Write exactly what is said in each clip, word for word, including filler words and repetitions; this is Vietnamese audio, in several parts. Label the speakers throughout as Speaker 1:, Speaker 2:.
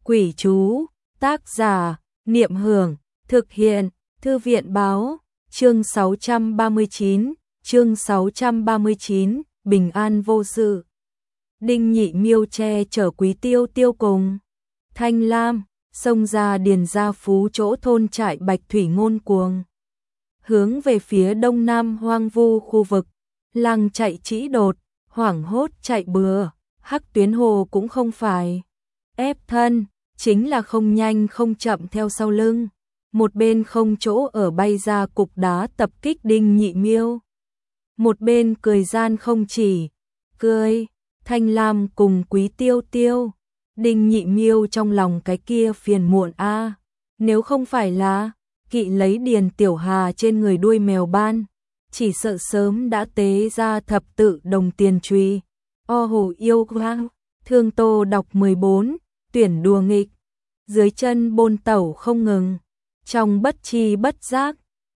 Speaker 1: Quỷ chú, tác giả, Niệm Hưởng, thực hiện, Thư viện báo, chương sáu trăm ba mươi chín, chương sáu trăm ba mươi chín, bình an vô sự. Đinh Nhị Miêu che chở Quý Tiêu Tiêu cùng Thanh Lam, xông ra điền gia phú chỗ thôn trại Bạch Thủy ngôn cuồng. Hướng về phía đông nam hoang vu khu vực, làng chạy trĩ đột, hoảng hốt chạy bừa, Hắc Tuyến Hồ cũng không phải ép thân, chính là không nhanh không chậm theo sau lưng. Một bên không chỗ ở bay ra cục đá tập kích Đinh Nhị Miêu. Một bên cười gian không chỉ, cười, Thanh Lam cùng Quý Tiêu Tiêu. Đinh Nhị Miêu trong lòng cái kia phiền muộn a, à, nếu không phải là kỵ lấy Điền Tiểu Hà trên người đuôi mèo ban, chỉ sợ sớm đã tế ra thập tự đồng tiền truy. O hồ yêu quang, Thương Tô đọc mười bốn, tuyển đùa nghịch, dưới chân bôn tẩu không ngừng, trong bất chi bất giác,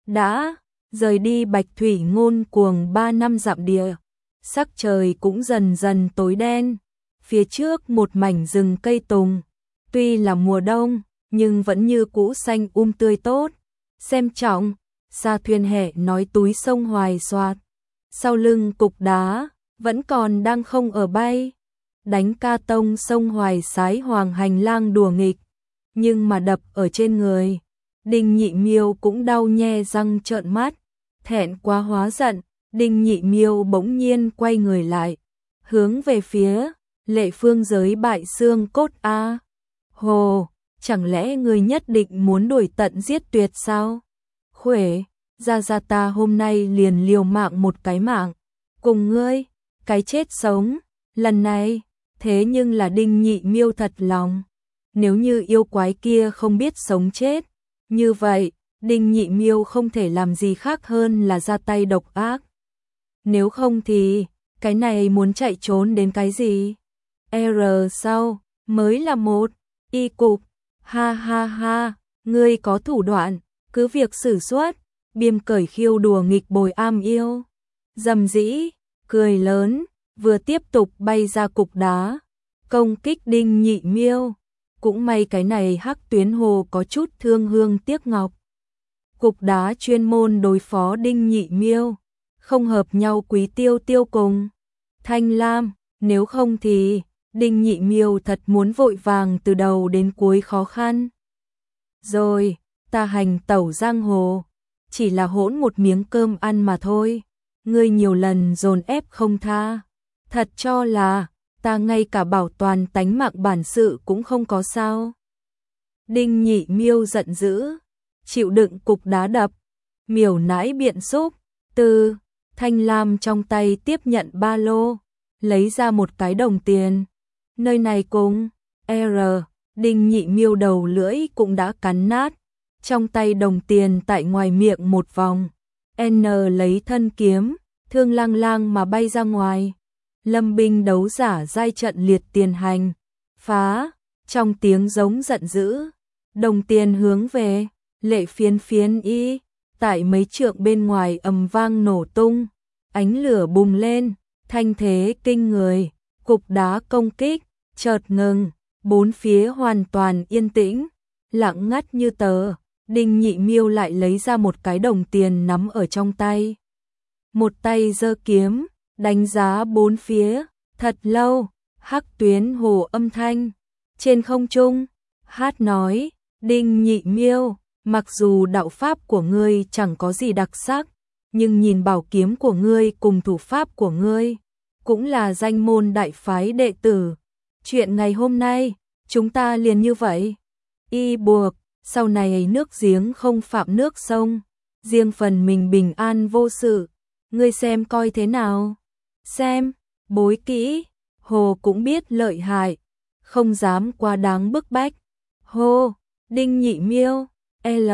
Speaker 1: đã rời đi Bạch Thủy ngôn cuồng ba năm dặm địa, sắc trời cũng dần dần tối đen, phía trước một mảnh rừng cây tùng, tuy là mùa đông, nhưng vẫn như cũ xanh um tươi tốt, xem trọng, xa thuyền hẹ nói túi sông hoài xoạt, sau lưng cục đá, vẫn còn đang không ở bay, đánh ca tông sông hoài sái hoàng hành lang đùa nghịch, nhưng mà đập ở trên người. Đinh Nhị Miêu cũng đau nhe răng trợn mắt, thẹn quá hóa giận, Đinh Nhị Miêu bỗng nhiên quay người lại, hướng về phía Lệ Phương giới bại xương cốt a. À. Hồ, chẳng lẽ người nhất định muốn đuổi tận giết tuyệt sao? Khuể, ra ra ta hôm nay liền liều mạng một cái mạng, cùng ngươi, cái chết sống, lần này, thế nhưng là Đinh Nhị Miêu thật lòng, nếu như yêu quái kia không biết sống chết, như vậy, Đinh Nhị Miêu không thể làm gì khác hơn là ra tay độc ác. Nếu không thì, cái này muốn chạy trốn đến cái gì? R sau, mới là một, y cục, ha ha ha, ngươi có thủ đoạn, cứ việc sử xuất, biêm cởi khiêu đùa nghịch bồi am yêu. Dầm dĩ, cười lớn, vừa tiếp tục bay ra cục đá, công kích Đinh Nhị Miêu. Cũng may cái này Hắc Tuyến Hồ có chút thương hương tiếc ngọc. Cục đá chuyên môn đối phó Đinh Nhị Miêu, không hợp nhau Quý Tiêu Tiêu cùng Thanh Lam, nếu không thì Đinh Nhị Miêu thật muốn vội vàng từ đầu đến cuối khó khăn. Rồi, ta hành tẩu giang hồ, chỉ là hỗn một miếng cơm ăn mà thôi, ngươi nhiều lần dồn ép không tha, thật cho là ta ngay cả bảo toàn tánh mạng bản sự cũng không có sao. Đinh Nhị Miêu giận dữ, chịu đựng cục đá đập, miểu nãi biện xúc, từ Thanh Lam trong tay tiếp nhận ba lô, lấy ra một cái đồng tiền. Nơi này cùng R, Đinh Nhị Miêu đầu lưỡi cũng đã cắn nát, trong tay đồng tiền tại ngoài miệng một vòng, N lấy thân kiếm, thương lang lang mà bay ra ngoài. Lâm binh đấu giả giai trận liệt tiền hành, phá, trong tiếng giống giận dữ, đồng tiền hướng về, Lệ Phiến Phiến y, tại mấy trượng bên ngoài ầm vang nổ tung, ánh lửa bùng lên, thanh thế kinh người, cục đá công kích, chợt ngừng, bốn phía hoàn toàn yên tĩnh, lặng ngắt như tờ, Đinh Nhị Miêu lại lấy ra một cái đồng tiền nắm ở trong tay. Một tay giơ kiếm, đánh giá bốn phía, thật lâu, Hắc Tuyến Hồ âm thanh, trên không trung, hát nói, Đinh Nhị Miêu, mặc dù đạo pháp của ngươi chẳng có gì đặc sắc, nhưng nhìn bảo kiếm của ngươi cùng thủ pháp của ngươi, cũng là danh môn đại phái đệ tử. Chuyện ngày hôm nay, chúng ta liền như vậy. Y buộc, sau này nước giếng không phạm nước sông, riêng phần mình bình an vô sự, ngươi xem coi thế nào. Xem, bối kỹ, Hồ cũng biết lợi hại, không dám quá đáng bức bách. Hô, Đinh Nhị Miêu, L,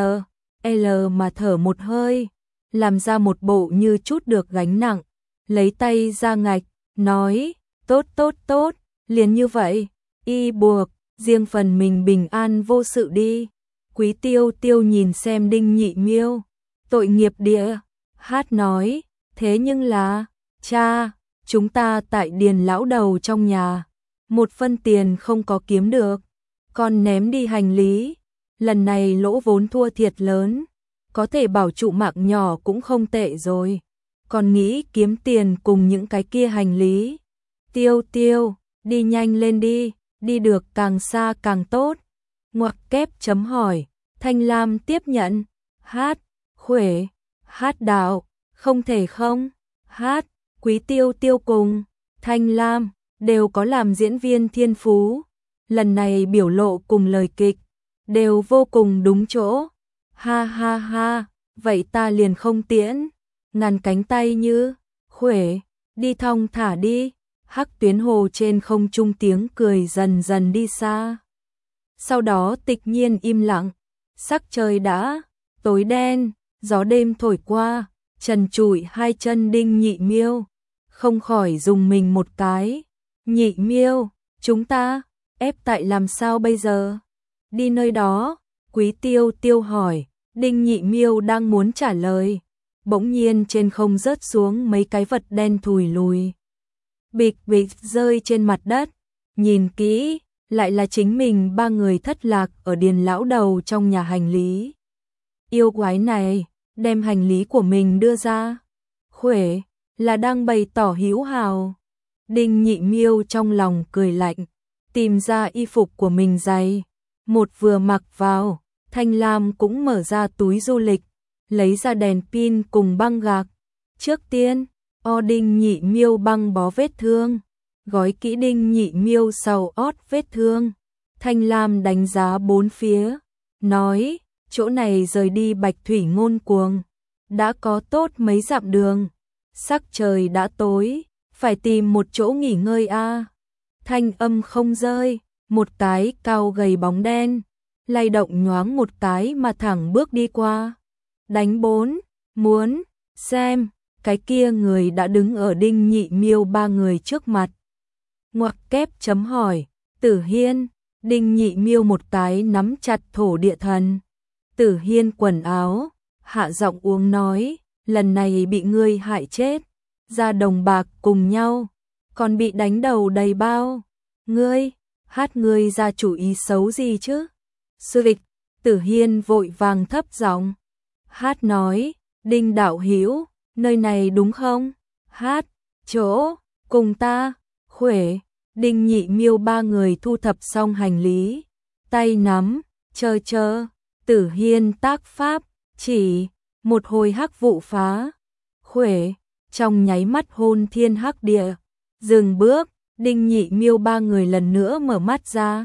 Speaker 1: L mà thở một hơi, làm ra một bộ như chút được gánh nặng, lấy tay ra ngạch, nói, tốt tốt tốt, liền như vậy, y buộc, riêng phần mình bình an vô sự đi. Quý Tiêu Tiêu nhìn xem Đinh Nhị Miêu, tội nghiệp địa, hát nói, thế nhưng là, cha, chúng ta tại Điền lão đầu trong nhà, một phân tiền không có kiếm được, con ném đi hành lý, lần này lỗ vốn thua thiệt lớn, có thể bảo trụ mạng nhỏ cũng không tệ rồi, còn nghĩ kiếm tiền cùng những cái kia hành lý. Tiêu Tiêu, đi nhanh lên đi, đi được càng xa càng tốt. Ngoặc kép chấm hỏi, Thanh Lam tiếp nhận, hát, Khuể, hát đạo, không thể không, hát, Quý Tiêu Tiêu cùng Thanh Lam đều có làm diễn viên thiên phú, lần này biểu lộ cùng lời kịch đều vô cùng đúng chỗ. Ha ha ha, vậy ta liền không tiễn, ngàn cánh tay như Khuể, đi thong thả đi. Hắc Tuyến Hồ trên không trung tiếng cười dần dần đi xa. Sau đó tịch nhiên im lặng, sắc trời đã tối đen, gió đêm thổi qua, trần trụi hai chân Đinh Nhị Miêu, không khỏi dùng mình một cái. Nhị Miêu, chúng ta ép tại làm sao bây giờ? Đi nơi đó, Quý Tiêu Tiêu hỏi. Đinh Nhị Miêu đang muốn trả lời, bỗng nhiên trên không rớt xuống mấy cái vật đen thùi lùi. Bịch bịch rơi trên mặt đất, nhìn kỹ, lại là chính mình ba người thất lạc ở Điền lão đầu trong nhà hành lý. Yêu quái này, đem hành lý của mình đưa ra. Khuể, là đang bày tỏ hữu hào. Đinh Nhị Miêu trong lòng cười lạnh, tìm ra y phục của mình giày, một vừa mặc vào. Thanh Lam cũng mở ra túi du lịch, lấy ra đèn pin cùng băng gạc. Trước tiên, o Đinh Nhị Miêu băng bó vết thương, gói kỹ Đinh Nhị Miêu sau ót vết thương. Thanh Lam đánh giá bốn phía, nói, chỗ này rời đi Bạch Thủy Ngôn Cuồng, đã có tốt mấy dặm đường, sắc trời đã tối, phải tìm một chỗ nghỉ ngơi a. Thanh âm không rơi, một cái cao gầy bóng đen lay động nhoáng một cái mà thẳng bước đi qua. Đánh bốn, muốn xem, cái kia người đã đứng ở Đinh Nhị Miêu ba người trước mặt. Ngoặc kép chấm hỏi, Tử Hiên, Đinh Nhị Miêu một cái nắm chặt thổ địa thần. Tử Hiên quần áo, hạ giọng uống nói, lần này bị ngươi hại chết, ra đồng bạc cùng nhau, còn bị đánh đầu đầy bao. Ngươi, hát ngươi ra chủ ý xấu gì chứ? Sư vịch, Tử Hiên vội vàng thấp giọng. Hát nói, Đinh đạo hữu, nơi này đúng không? Hát, chỗ, cùng ta. Khuể, Đinh Nhị Miêu ba người thu thập xong hành lý, tay nắm, chờ chờ. Tử Hiên tác pháp, chỉ, một hồi hắc vụ phá. Khuể, trong nháy mắt hôn thiên hắc địa, dừng bước. Đinh Nhị Miêu ba người lần nữa mở mắt ra.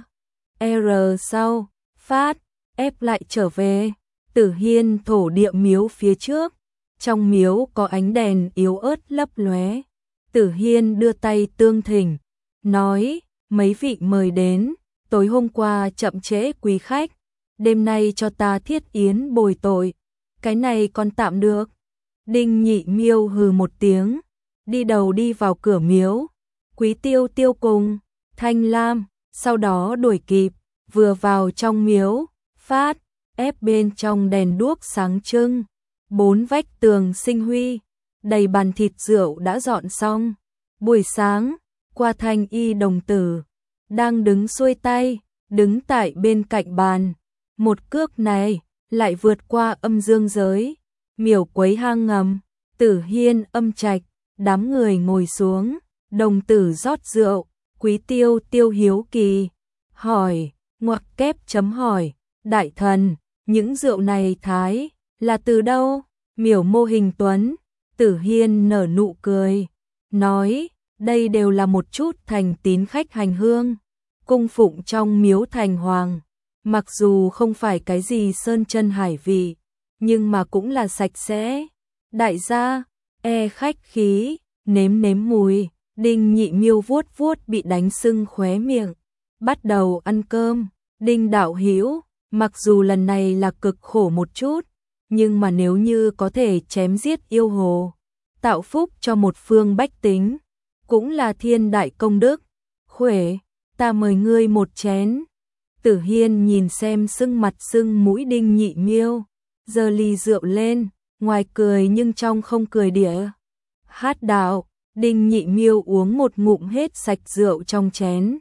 Speaker 1: R sau, phát, ép lại trở về. Tử Hiên thổ địa miếu phía trước, trong miếu có ánh đèn yếu ớt lấp lóe. Tử Hiên đưa tay tương thỉnh, nói, mấy vị mời đến, tối hôm qua chậm trễ quý khách, đêm nay cho ta thiết yến bồi tội, cái này còn tạm được. Đinh Nhị Miêu hừ một tiếng, đi đầu đi vào cửa miếu. Quý Tiêu Tiêu cùng Thanh Lam sau đó đuổi kịp, vừa vào trong miếu, phát, ép bên trong đèn đuốc sáng trưng, bốn vách tường sinh huy, đầy bàn thịt rượu đã dọn xong. Buổi sáng, qua Thanh Y đồng tử, đang đứng xuôi tay, đứng tại bên cạnh bàn. Một cước này, lại vượt qua âm dương giới, miểu quấy hang ngầm. Tử Hiên âm trạch, đám người ngồi xuống, đồng tử rót rượu. Quý Tiêu Tiêu hiếu kỳ, hỏi, ngoặc kép chấm hỏi, đại thần, những rượu này thái, là từ đâu? Miểu mô hình tuấn, Tử Hiên nở nụ cười, nói, đây đều là một chút thành tín khách hành hương, cung phụng trong miếu thành hoàng, mặc dù không phải cái gì sơn chân hải vị, nhưng mà cũng là sạch sẽ. Đại gia, e khách khí, nếm nếm mùi. Đinh Nhị Miêu vuốt vuốt bị đánh sưng khóe miệng, bắt đầu ăn cơm. Đinh đạo hữu, mặc dù lần này là cực khổ một chút, nhưng mà nếu như có thể chém giết yêu hồ, tạo phúc cho một phương bách tính, cũng là thiên đại công đức. Khuể, ta mời ngươi một chén. Tử Hiên nhìn xem sưng mặt sưng mũi Đinh Nhị Miêu, giơ ly rượu lên, ngoài cười nhưng trong không cười đĩa. Hát đạo, Đinh Nhị Miêu uống một ngụm hết sạch rượu trong chén,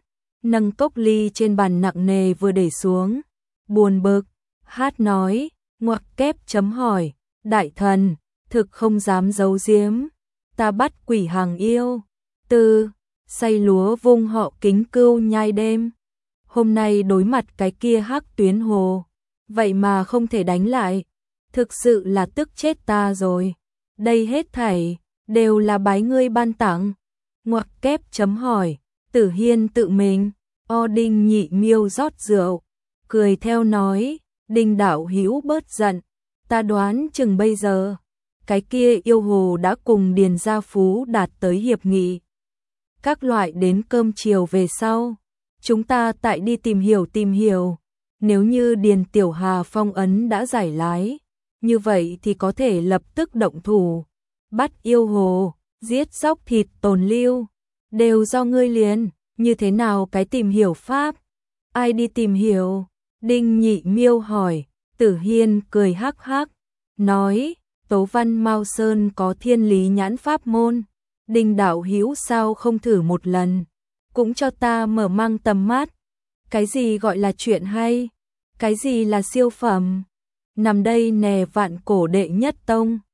Speaker 1: nâng cốc ly trên bàn nặng nề vừa để xuống, buồn bực, hát nói, ngoặc kép chấm hỏi, đại thần, thực không dám giấu giếm, ta bắt quỷ hàng yêu, tư, say lúa vung họ kính cưu nhai đêm, hôm nay đối mặt cái kia hắc tuyến hồ, vậy mà không thể đánh lại, thực sự là tức chết ta rồi, đây hết thảy, đều là bái ngươi ban tặng, ngoặc kép chấm hỏi, Tử Hiên tự mình, o Đinh Nhị Miêu rót rượu, cười theo nói, Đinh đạo hữu bớt giận, ta đoán chừng bây giờ, cái kia yêu hồ đã cùng Điền Gia Phú đạt tới hiệp nghị. Các loại đến cơm chiều về sau, chúng ta tại đi tìm hiểu tìm hiểu, nếu như Điền Tiểu Hà phong ấn đã giải lái, như vậy thì có thể lập tức động thủ, bắt yêu hồ, giết dốc thịt tồn lưu, đều do ngươi liền, như thế nào cái tìm hiểu pháp, ai đi tìm hiểu, Đinh Nhị Miêu hỏi, Tử Hiên cười hắc hắc, nói, Tố Văn Mao Sơn có thiên lý nhãn pháp môn, Đinh đạo hữu sao không thử một lần, cũng cho ta mở mang tầm mắt, cái gì gọi là chuyện hay, cái gì là siêu phẩm, nằm đây nè vạn cổ đệ nhất tông.